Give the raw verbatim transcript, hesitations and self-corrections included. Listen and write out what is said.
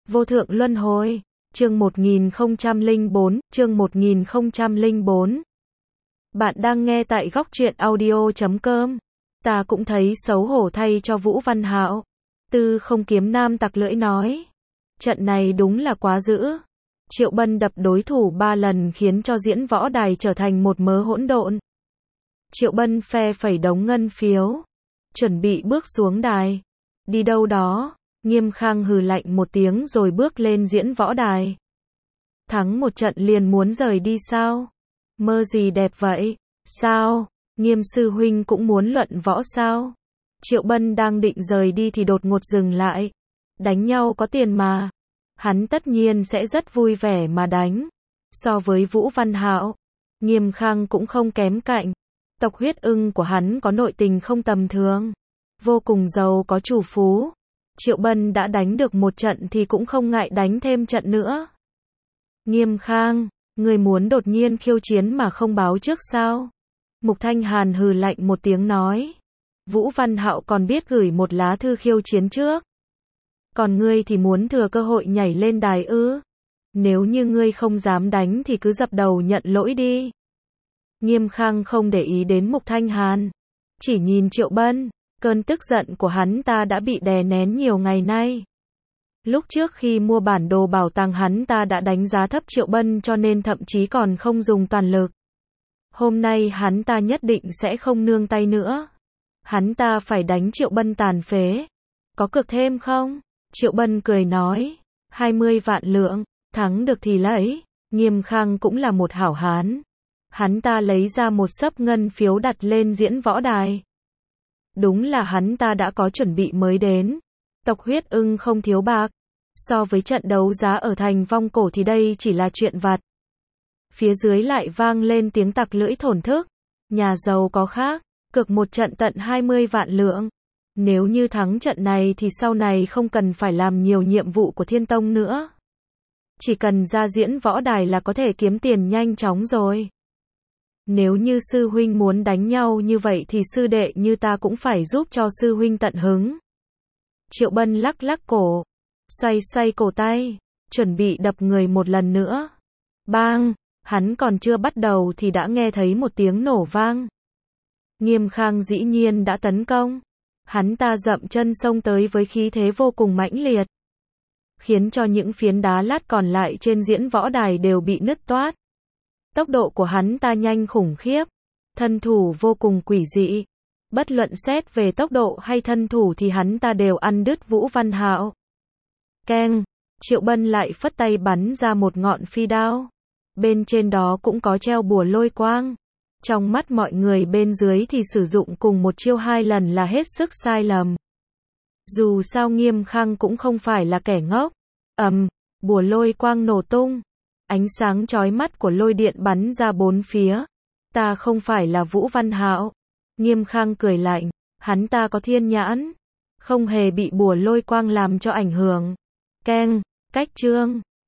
Vô thượng luân hồi. Chương một nghìn không trăm lẻ bốn, chương một nghìn không trăm lẻ bốn. Bạn đang nghe tại góc truyện audio chấm com. Ta cũng thấy xấu hổ thay cho Vũ Văn Hạo. Tư Không Kiếm Nam tặc lưỡi nói. Trận này đúng là quá dữ. Triệu Bân đập đối thủ ba lần khiến cho diễn võ đài trở thành một mớ hỗn độn. Triệu Bân phe phẩy đống ngân phiếu. Chuẩn bị bước xuống đài. Đi đâu đó? Nghiêm Khang hừ lạnh một tiếng rồi bước lên diễn võ đài. Thắng một trận liền muốn rời đi sao? Mơ gì đẹp vậy? Sao? Nghiêm sư huynh cũng muốn luận võ sao? Triệu Bân đang định rời đi thì đột ngột dừng lại. Đánh nhau có tiền mà. Hắn tất nhiên sẽ rất vui vẻ mà đánh. So với Vũ Văn Hạo, Nghiêm Khang cũng không kém cạnh. Tộc huyết ưng của hắn có nội tình không tầm thường. Vô cùng giàu có chủ phú. Triệu Bân đã đánh được một trận thì cũng không ngại đánh thêm trận nữa. Nghiêm Khang, người muốn đột nhiên khiêu chiến mà không báo trước sao? Mục Thanh Hàn hừ lạnh một tiếng nói. Vũ Văn Hạo còn biết gửi một lá thư khiêu chiến trước. Còn ngươi thì muốn thừa cơ hội nhảy lên đài ư? Nếu như ngươi không dám đánh thì cứ dập đầu nhận lỗi đi. Nghiêm Khang không để ý đến Mục Thanh Hàn. Chỉ nhìn Triệu Bân. Cơn tức giận của hắn ta đã bị đè nén nhiều ngày nay. Lúc trước khi mua bản đồ bảo tàng hắn ta đã đánh giá thấp Triệu Bân cho nên thậm chí còn không dùng toàn lực. Hôm nay hắn ta nhất định sẽ không nương tay nữa. Hắn ta phải đánh Triệu Bân tàn phế. Có cược thêm không? Triệu Bân cười nói. hai mươi vạn lượng, thắng được thì lấy. Nghiêm Khang cũng là một hảo hán. Hắn ta lấy ra một xấp ngân phiếu đặt lên diễn võ đài. Đúng là hắn ta đã có chuẩn bị mới đến. Tộc huyết ưng không thiếu bạc. So với trận đấu giá ở thành Vong Cổ thì đây chỉ là chuyện vặt. Phía dưới lại vang lên tiếng tặc lưỡi thổn thức. Nhà giàu có khác, cược một trận tận hai mươi vạn lượng. Nếu như thắng trận này thì sau này không cần phải làm nhiều nhiệm vụ của Thiên Tông nữa. Chỉ cần ra diễn võ đài là có thể kiếm tiền nhanh chóng rồi. Nếu như sư huynh muốn đánh nhau như vậy thì sư đệ như ta cũng phải giúp cho sư huynh tận hứng. Triệu Bân lắc lắc cổ, xoay xoay cổ tay, chuẩn bị đập người một lần nữa. Bang, hắn còn chưa bắt đầu thì đã nghe thấy một tiếng nổ vang. Nghiêm Khang dĩ nhiên đã tấn công. Hắn ta dậm chân xông tới với khí thế vô cùng mãnh liệt. Khiến cho những phiến đá lát còn lại trên diễn võ đài đều bị nứt toát. Tốc độ của hắn ta nhanh khủng khiếp, thân thủ vô cùng quỷ dị. Bất luận xét về tốc độ hay thân thủ thì hắn ta đều ăn đứt Vũ Văn Hạo. Keng, Triệu Bân lại phất tay bắn ra một ngọn phi đao. Bên trên đó cũng có treo bùa lôi quang. Trong mắt mọi người bên dưới thì sử dụng cùng một chiêu hai lần là hết sức sai lầm. Dù sao Nghiêm Khang cũng không phải là kẻ ngốc. Ầm, bùa lôi quang nổ tung. Ánh sáng chói mắt của lôi điện bắn ra bốn phía. Ta không phải là Vũ Văn Hạo. Nghiêm Khang cười lạnh. Hắn ta có thiên nhãn. Không hề bị bùa lôi quang làm cho ảnh hưởng. Keng, cách chương.